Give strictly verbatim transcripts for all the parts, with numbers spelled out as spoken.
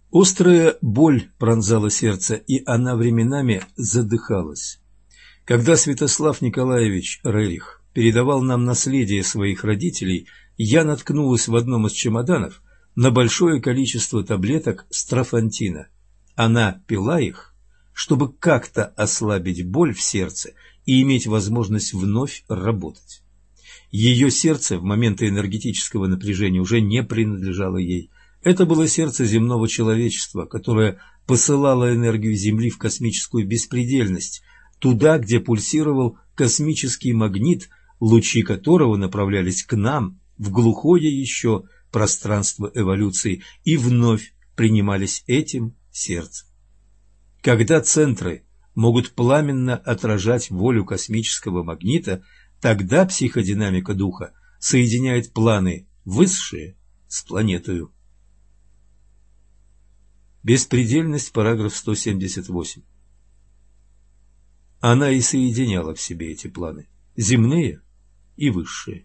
Острая боль пронзала сердце, и она временами задыхалась. Когда Святослав Николаевич Рерих передавал нам наследие своих родителей, я наткнулась в одном из чемоданов на большое количество таблеток строфантина. Она пила их, чтобы как-то ослабить боль в сердце и иметь возможность вновь работать. Ее сердце в моменты энергетического напряжения уже не принадлежало ей. Это было сердце земного человечества, которое посылало энергию Земли в космическую беспредельность, туда, где пульсировал космический магнит, лучи которого направлялись к нам в глухое еще пространство эволюции и вновь принимались этим сердцем. Когда центры могут пламенно отражать волю космического магнита, тогда психодинамика духа соединяет планы высшие с планетою. Беспредельность, параграф сто семьдесят восемь. Она и соединяла в себе эти планы, земные и высшие.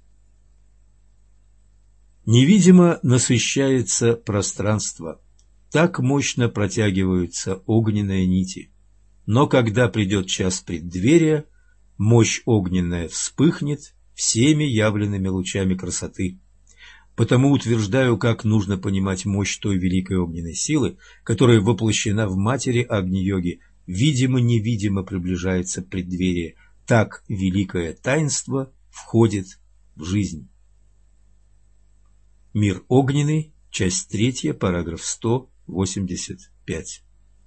Невидимо насыщается пространство, так мощно протягиваются огненные нити. Но когда придет час преддверия, мощь огненная вспыхнет всеми явленными лучами красоты. Потому утверждаю, как нужно понимать мощь той великой огненной силы, которая воплощена в матери Агни-йоги, видимо-невидимо приближается преддверие, так великое таинство входит в жизнь. Мир огненный, часть третья, параграф сто восемьдесят пять.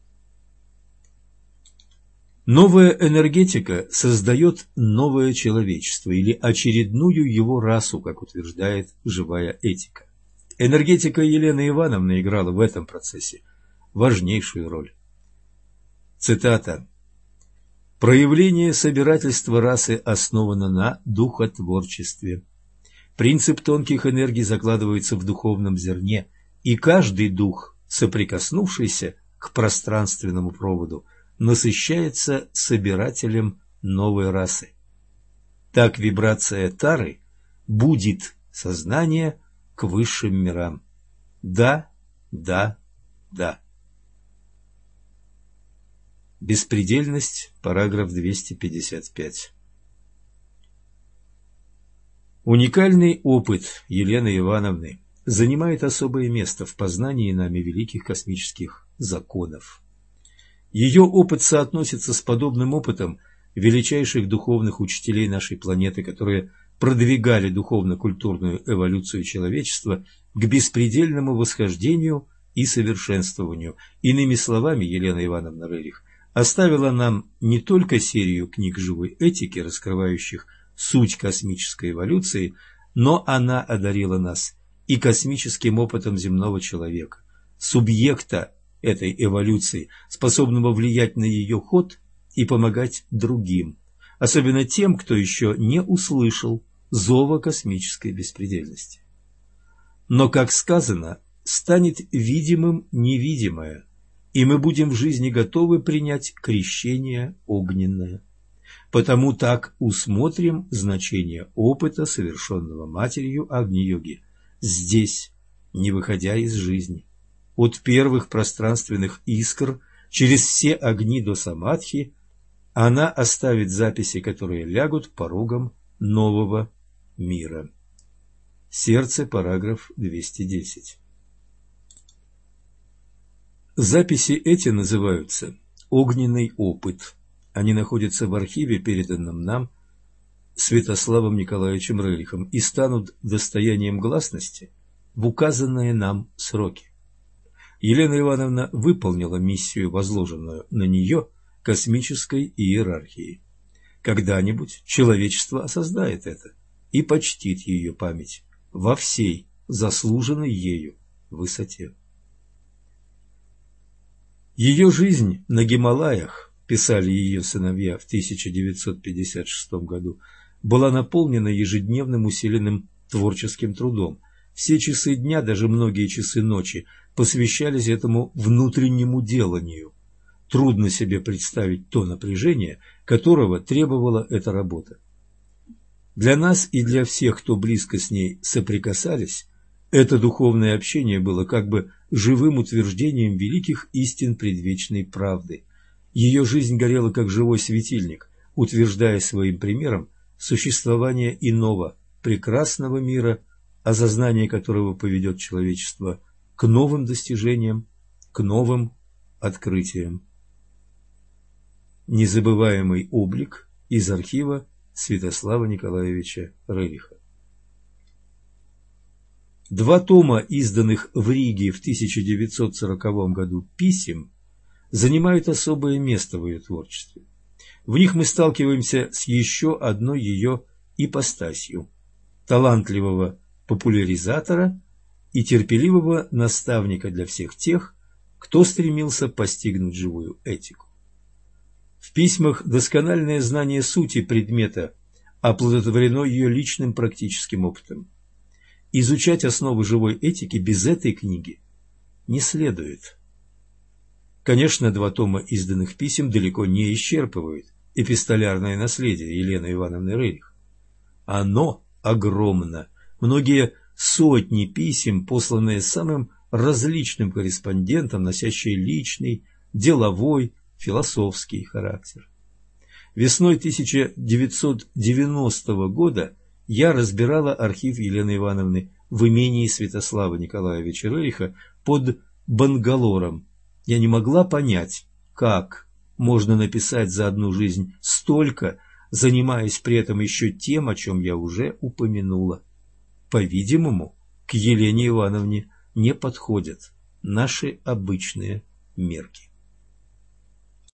Новая энергетика создает новое человечество или очередную его расу, как утверждает живая этика. Энергетика Елены Ивановны играла в этом процессе важнейшую роль. Цитата. «Проявление собирательства расы основано на духотворчестве. Принцип тонких энергий закладывается в духовном зерне, и каждый дух, соприкоснувшийся к пространственному проводу, насыщается собирателем новой расы. Так вибрация Тары будит сознание к высшим мирам. Да, да, да». Беспредельность, параграф двести пятьдесят пять. Уникальный опыт Елены Ивановны занимает особое место в познании нами великих космических законов. Ее опыт соотносится с подобным опытом величайших духовных учителей нашей планеты, которые продвигали духовно-культурную эволюцию человечества к беспредельному восхождению и совершенствованию. Иными словами, Елена Ивановна Рерих оставила нам не только серию книг живой этики, раскрывающих суть космической эволюции, но она одарила нас и космическим опытом земного человека, субъекта этой эволюции, способного влиять на ее ход и помогать другим, особенно тем, кто еще не услышал зова космической беспредельности. Но, как сказано, станет видимым невидимое, и мы будем в жизни готовы принять крещение огненное. Потому так усмотрим значение опыта, совершенного матерью Агни-йоги, здесь, не выходя из жизни. От первых пространственных искр через все огни до самадхи она оставит записи, которые лягут порогом нового мира. Сердце, параграф двести десять. Записи эти называются «Огненный опыт». Они находятся в архиве, переданном нам Святославом Николаевичем Рерихом, и станут достоянием гласности в указанные нам сроки. Елена Ивановна выполнила миссию, возложенную на нее космической иерархией. Когда-нибудь человечество осознает это и почтит ее память во всей заслуженной ею высоте. Ее жизнь на Гималаях, писали ее сыновья в тысяча девятьсот пятьдесят шестом году, была наполнена ежедневным усиленным творческим трудом. Все часы дня, даже многие часы ночи, посвящались этому внутреннему деланию. Трудно себе представить то напряжение, которого требовала эта работа. Для нас и для всех, кто близко с ней соприкасались, Это духовное общение было как бы живым утверждением великих истин предвечной правды. Ее жизнь горела как живой светильник, утверждая своим примером существование иного, прекрасного мира, осознание которого поведет человечество к новым достижениям, к новым открытиям. Незабываемый облик из архива Святослава Николаевича Рериха. Два тома, изданных в Риге в тысяча девятьсот сороковом году писем, занимают особое место в ее творчестве. В них мы сталкиваемся с еще одной ее ипостасью – талантливого популяризатора и терпеливого наставника для всех тех, кто стремился постигнуть живую этику. В письмах доскональное знание сути предмета оплодотворено ее личным практическим опытом. Изучать основы живой этики без этой книги не следует. Конечно, два тома изданных писем далеко не исчерпывают эпистолярное наследие Елены Ивановны Рерих. Оно огромно. Многие сотни писем, посланные самым различным корреспондентам, носящие личный, деловой, философский характер. Весной тысяча девятьсот девяностого года я разбирала архив Елены Ивановны в имении Святослава Николаевича Рериха под Бангалором. Я не могла понять, как можно написать за одну жизнь столько, занимаясь при этом еще тем, о чем я уже упомянула. По-видимому, к Елене Ивановне не подходят наши обычные мерки.